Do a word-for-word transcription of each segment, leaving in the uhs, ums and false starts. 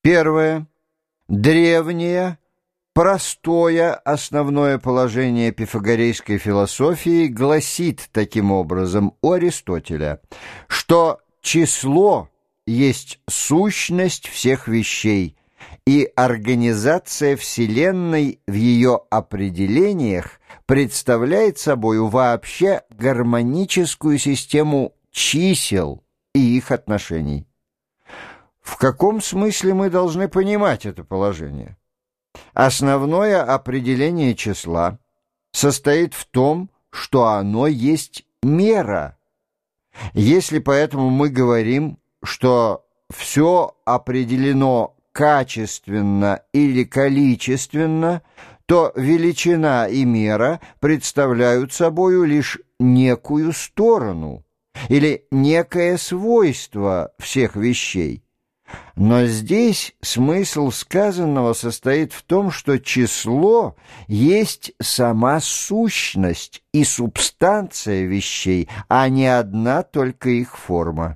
Первое. Древнее, простое основное положение пифагорейской философии гласит таким образом у Аристотеля, что число есть сущность всех вещей, и организация Вселенной в ее определениях представляет собою вообще гармоническую систему чисел и их отношений. В каком смысле мы должны понимать это положение? Основное определение числа состоит в том, что оно есть мера. Если поэтому мы говорим, что все определено качественно или количественно, то величина и мера представляют собою лишь некую сторону или некое свойство всех вещей. Но здесь смысл сказанного состоит в том, что число есть сама сущность и субстанция вещей, а не одна только их форма.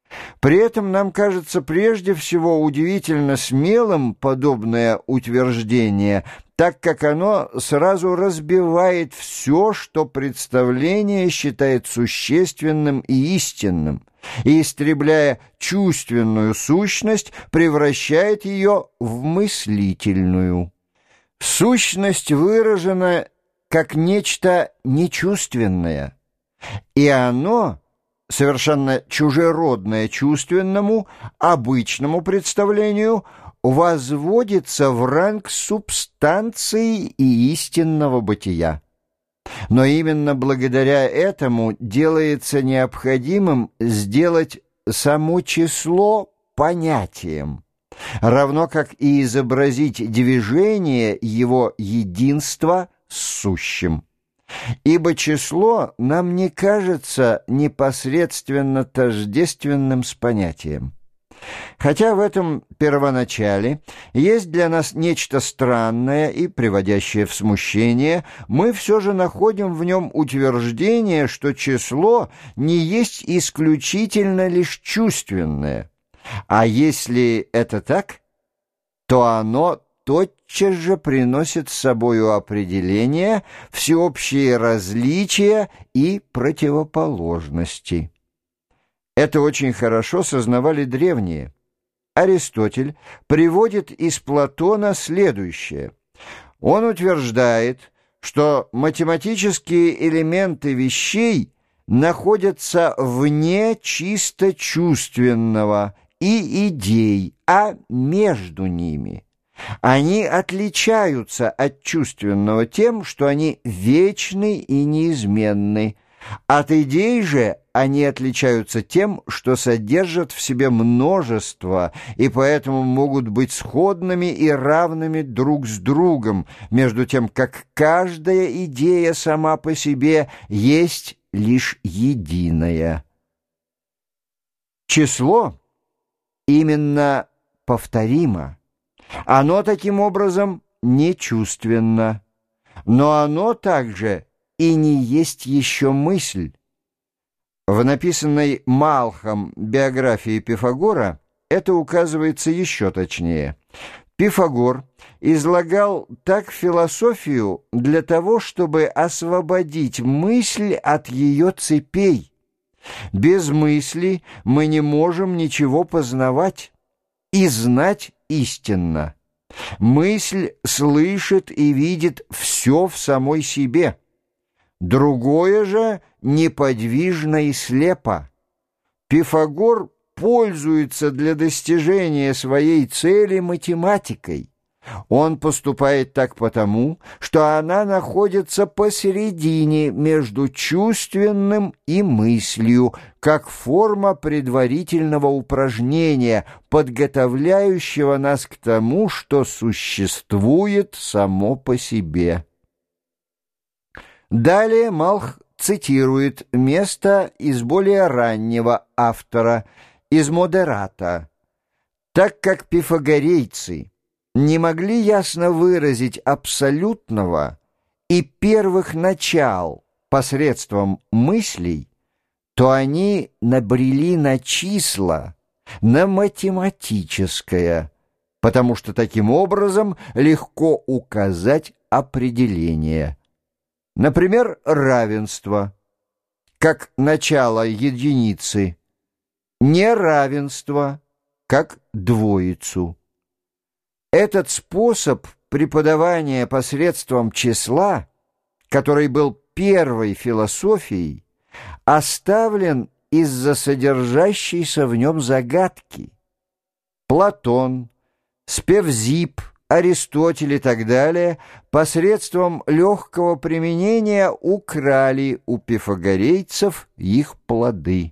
При этом нам кажется прежде всего удивительно смелым подобное утверждение, так как оно сразу разбивает все, что представление считает существенным и истинным, и, истребляя чувственную сущность, превращает ее в мыслительную. Сущность выражена как нечто нечувственное, и оно, совершенно чужеродное чувственному, обычному представлению, возводится в ранг субстанции и истинного бытия. Но именно благодаря этому делается необходимым сделать само число понятием, равно как и изобразить движение его единства с сущим. Ибо число нам не кажется непосредственно тождественным с понятием. Хотя в этом первоначале есть для нас нечто странное и приводящее в смущение, мы все же находим в нем утверждение, что число не есть исключительно лишь чувственное. А если это так, то оно тотчас же приносит с собою определение, всеобщие различия и противоположности. Это очень хорошо сознавали древние. Аристотель приводит из Платона следующее. Он утверждает, что математические элементы вещей находятся вне чисто чувственного и идей, а между ними. Они отличаются от чувственного тем, что они вечны и неизменны. От идей же они отличаются тем, что содержат в себе множество и поэтому могут быть сходными и равными друг с другом, между тем как каждая идея сама по себе есть лишь единая. Число именно повторимо. Оно таким образом не чувственно, но оно также и не есть еще мысль. В написанной Малхом биографии Пифагора это указывается еще точнее. Пифагор излагал так философию для того, чтобы освободить мысль от ее цепей. Без мысли мы не можем ничего познавать и знать истинно. Мысль слышит и видит все в самой себе. Другое же неподвижно и слепо. Пифагор пользуется для достижения своей цели математикой. Он поступает так потому, что она находится посередине между чувственным и мыслью, как форма предварительного упражнения, подготовляющего нас к тому, что существует само по себе. Далее Малх цитирует место из более раннего автора, из Модерата. Так как пифагорейцы не могли ясно выразить абсолютного и первых начал посредством мыслей, то они набрели на числа, на математическое, потому что таким образом легко указать определение. Например, равенство, как начало единицы, неравенство, как двоицу. Этот способ преподавания посредством числа, который был первой философией, оставлен из-за содержащейся в нем загадки. Платон, Спевзип, Аристотель и так далее посредством легкого применения украли у пифагорейцев их плоды.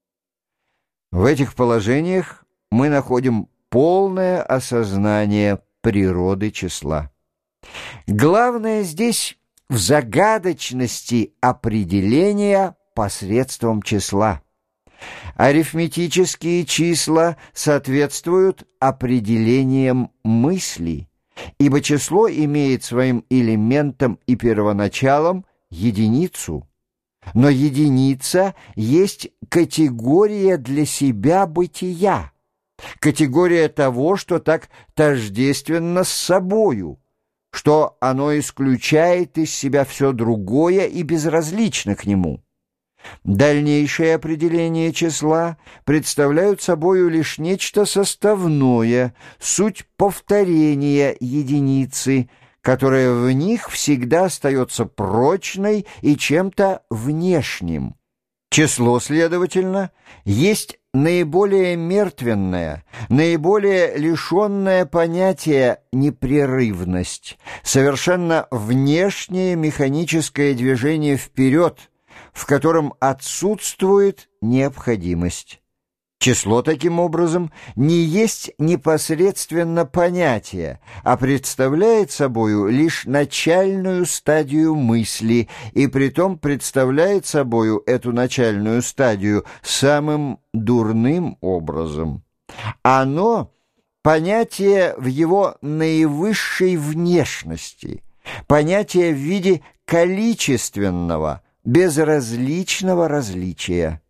В этих положениях мы находим полное осознание природы числа. Главное здесь в загадочности определения посредством числа. Арифметические числа соответствуют определениям мысли, ибо число имеет своим элементом и первоначалом единицу. Но единица есть категория для себя бытия, категория того, что так тождественно с собою, что оно исключает из себя все другое и безразлично к нему. Дальнейшие определения числа представляют собою лишь нечто составное, суть повторения единицы, которая в них всегда остается прочной и чем-то внешним. Число, следовательно, есть наиболее мертвенное, наиболее лишенное понятия непрерывность, совершенно внешнее механическое движение вперед, в котором отсутствует необходимость. Число, таким образом, не есть непосредственно понятие, а представляет собою лишь начальную стадию мысли, и притом представляет собою эту начальную стадию самым дурным образом. Оно — понятие в его наивысшей внешности, понятие в виде количественного, безразличного различия.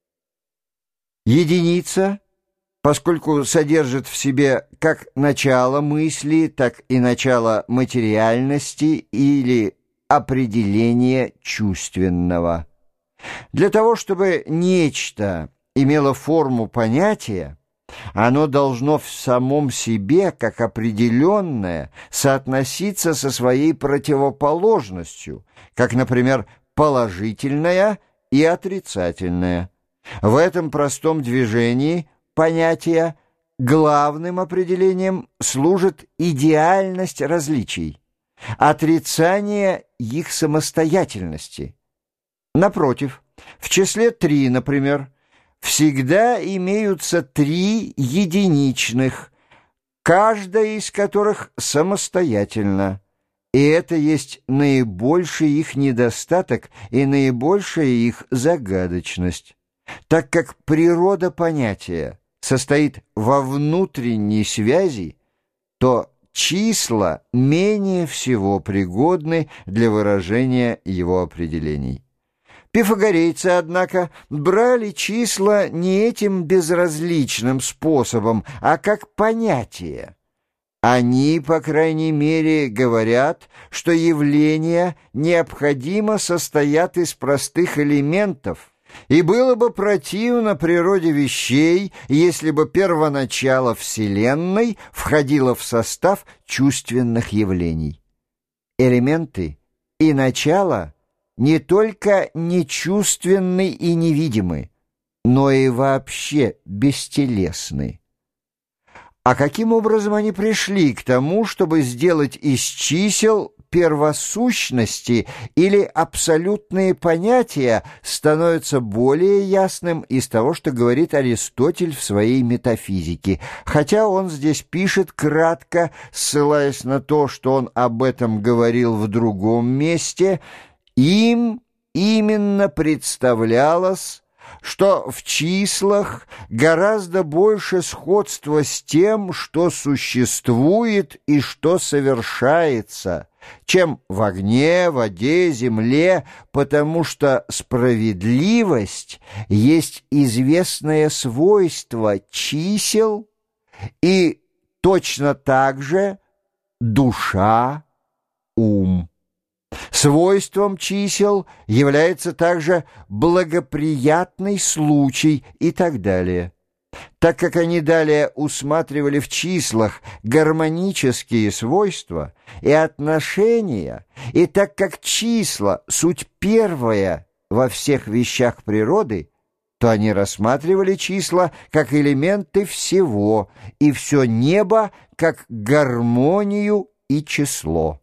Единица, поскольку содержит в себе как начало мысли, так и начало материальности или определение чувственного. Для того, чтобы нечто имело форму понятия, оно должно в самом себе, как определенное, соотноситься со своей противоположностью, как, например, положительное и отрицательное. В этом простом движении понятия главным определением служит идеальность различий, отрицание их самостоятельности. Напротив, в числе три, например, всегда имеются три единичных, каждая из которых самостоятельна. И это есть наибольший их недостаток и наибольшая их загадочность. Так как природа понятия состоит во внутренней связи, то числа менее всего пригодны для выражения его определений. Пифагорейцы, однако, брали числа не этим безразличным способом, а как понятие. Они, по крайней мере, говорят, что явления необходимо состоят из простых элементов, и было бы противно природе вещей, если бы первоначало Вселенной входило в состав чувственных явлений. Элементы и начало не только нечувственны и невидимы, но и вообще бестелесны. А каким образом они пришли к тому, чтобы сделать из чисел первосущности или абсолютные понятия, становится более ясным из того, что говорит Аристотель в своей метафизике, хотя он здесь пишет кратко, ссылаясь на то, что он об этом говорил в другом месте. Им именно представлялось, что в числах гораздо больше сходства с тем, что существует и что совершается, чем в огне, воде, земле, потому что справедливость есть известное свойство чисел, и точно так же душа, ум. Свойством чисел является также благоприятный случай и так далее. Так как они далее усматривали в числах гармонические свойства и отношения, и так как числа — суть первая во всех вещах природы, то они рассматривали числа как элементы всего, и все небо как гармонию и число.